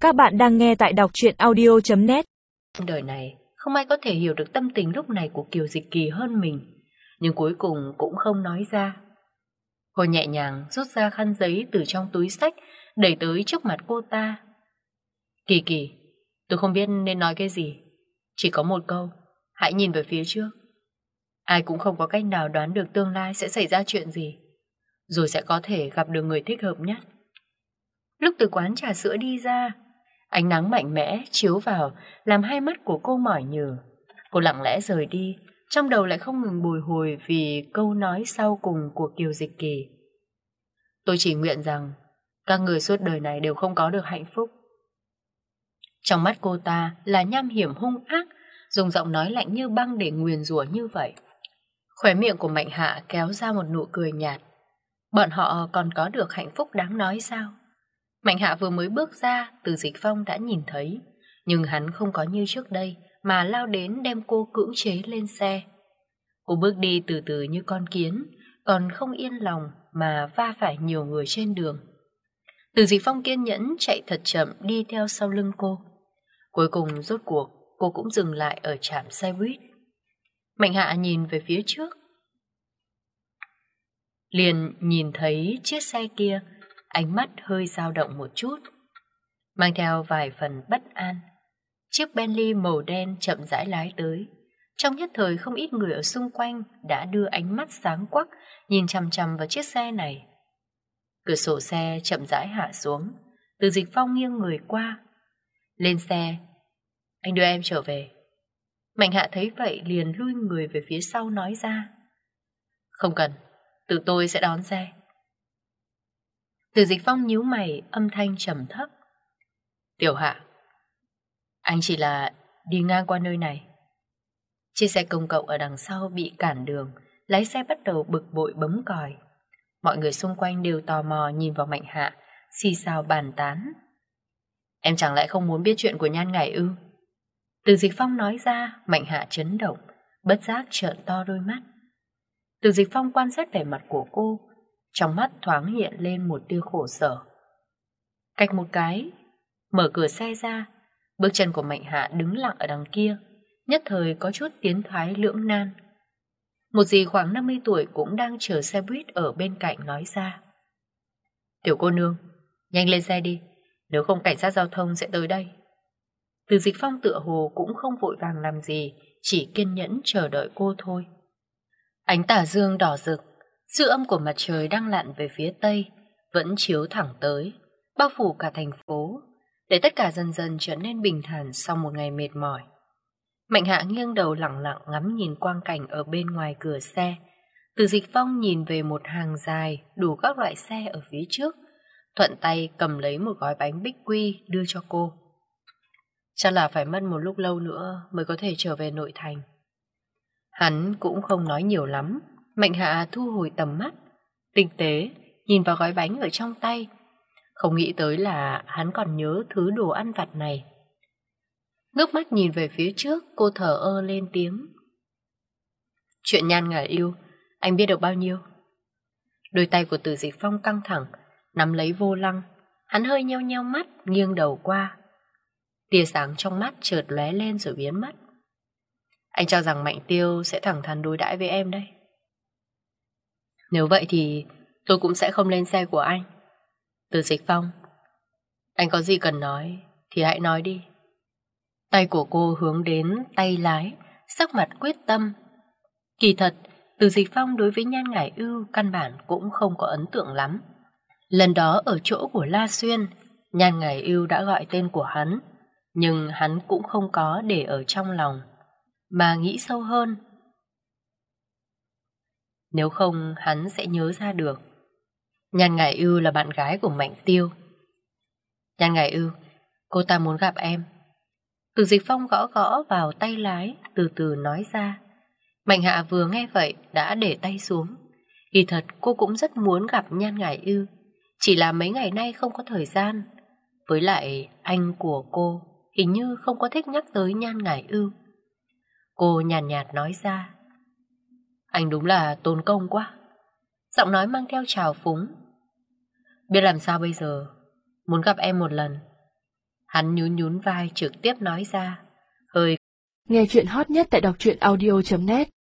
Các bạn đang nghe tại đọc truyện audio.net. Đời này, không ai có thể hiểu được tâm tình lúc này của Kiều Dịch Kỳ hơn mình, nhưng cuối cùng cũng không nói ra. Cô nhẹ nhàng rút ra khăn giấy từ trong túi xách, đẩy tới trước mặt cô ta. Kỳ Kỳ, tôi không biết nên nói cái gì. Chỉ có một câu, hãy nhìn về phía trước. Ai cũng không có cách nào đoán được tương lai sẽ xảy ra chuyện gì, rồi sẽ có thể gặp được người thích hợp nhất. Lúc từ quán trà sữa đi ra, ánh nắng mạnh mẽ chiếu vào làm hai mắt của cô mỏi nhừ. Cô lặng lẽ rời đi, trong đầu lại không ngừng bồi hồi vì câu nói sau cùng của Kiều Dịch Kỳ. Tôi chỉ nguyện rằng các người suốt đời này đều không có được hạnh phúc. Trong mắt cô ta là nham hiểm hung ác, dùng giọng nói lạnh như băng để nguyền rủa như vậy. Khóe miệng của Mạnh Hạ kéo ra một nụ cười nhạt. Bọn họ còn có được hạnh phúc đáng nói sao? Mạnh Hạ vừa mới bước ra, Từ Dịch Phong đã nhìn thấy, nhưng hắn không có như trước đây mà lao đến đem cô cưỡng chế lên xe. Cô bước đi từ từ như con kiến, còn không yên lòng mà va phải nhiều người trên đường. Từ Dịch Phong kiên nhẫn chạy thật chậm đi theo sau lưng cô. Cuối cùng rốt cuộc cô cũng dừng lại ở trạm xe buýt. Mạnh Hạ nhìn về phía trước, liền nhìn thấy chiếc xe kia, ánh mắt hơi dao động một chút, mang theo vài phần bất an. Chiếc Bentley màu đen chậm rãi lái tới. Trong nhất thời không ít người ở xung quanh đã đưa ánh mắt sáng quắc nhìn chằm chằm vào chiếc xe này. Cửa sổ xe chậm rãi hạ xuống, Từ Dịch Phong nghiêng người qua. Lên xe, anh đưa em trở về. Mạnh Hạ thấy vậy liền lui người về phía sau nói ra. Không cần, tự tôi sẽ đón xe. Từ Dịch Phong nhíu mày, âm thanh trầm thấp. Tiểu Hạ, anh chỉ là đi ngang qua nơi này. Chiếc xe công cộng ở đằng sau bị cản đường, lái xe bắt đầu bực bội bấm còi. Mọi người xung quanh đều tò mò nhìn vào Mạnh Hạ, xì xào bàn tán. Em chẳng lẽ không muốn biết chuyện của Nhan Ngải ư? Từ Dịch Phong nói ra, Mạnh Hạ chấn động, bất giác trợn to đôi mắt. Từ Dịch Phong quan sát vẻ mặt của cô, trong mắt thoáng hiện lên một tia khổ sở. Cách một cái, mở cửa xe ra, bước chân của Mạnh Hạ đứng lặng ở đằng kia, nhất thời có chút tiến thoái lưỡng nan. Một dì khoảng 50 tuổi cũng đang chờ xe buýt ở bên cạnh nói ra. Tiểu cô nương, nhanh lên xe đi, nếu không cảnh sát giao thông sẽ tới đây. Từ Dịch Phong tựa hồ cũng không vội vàng làm gì, chỉ kiên nhẫn chờ đợi cô thôi. Ánh tà dương đỏ rực, dư âm của mặt trời đang lặn về phía tây, vẫn chiếu thẳng tới, bao phủ cả thành phố, để tất cả dần dần trở nên bình thản sau một ngày mệt mỏi. Mạnh Hạ nghiêng đầu lặng lặng ngắm nhìn quang cảnh ở bên ngoài cửa xe. Từ Dịch Phong nhìn về một hàng dài đủ các loại xe ở phía trước, thuận tay cầm lấy một gói bánh bích quy đưa cho cô. Chắc là phải mất một lúc lâu nữa mới có thể trở về nội thành. Hắn cũng không nói nhiều lắm. Mạnh Hạ thu hồi tầm mắt, tinh tế nhìn vào gói bánh ở trong tay. Không nghĩ tới là hắn còn nhớ thứ đồ ăn vặt này. Ngước mắt nhìn về phía trước, cô thở ơ lên tiếng. Chuyện Nhan Ngải yêu, anh biết được bao nhiêu? Đôi tay của Từ Dịch Phong căng thẳng, nắm lấy vô lăng. Hắn hơi nheo nheo mắt, nghiêng đầu qua. Tia sáng trong mắt chợt lóe lên rồi biến mất. Anh cho rằng Mạnh Tiêu sẽ thẳng thắn đối đãi với em đấy. Nếu vậy thì tôi cũng sẽ không lên xe của anh. Từ Dịch Phong, anh có gì cần nói thì hãy nói đi. Tay của cô hướng đến tay lái, sắc mặt quyết tâm. Kỳ thật, Từ Dịch Phong đối với Nhan Ngải ưu căn bản cũng không có ấn tượng lắm. Lần đó ở chỗ của La Xuyên, Nhan Ngải ưu đã gọi tên của hắn, nhưng hắn cũng không có để ở trong lòng, mà nghĩ sâu hơn. Nếu không hắn sẽ nhớ ra được. Nhan Ngải ưu là bạn gái của Mạnh Tiêu. Nhan Ngải ưu, cô ta muốn gặp em. Từ Dịch Phong gõ gõ vào tay lái, từ từ nói ra. Mạnh Hạ vừa nghe vậy đã để tay xuống. Kỳ thật cô cũng rất muốn gặp Nhan Ngải ưu, chỉ là mấy ngày nay không có thời gian. Với lại anh của cô hình như không có thích nhắc tới Nhan Ngải ưu. Cô nhàn nhạt nói ra. Anh đúng là tốn công quá. Giọng nói mang theo trào phúng. Biết làm sao bây giờ, muốn gặp em một lần. Hắn nhún nhún vai trực tiếp nói ra. Hơi Nghe chuyện hot nhất tại đọc truyện audio.net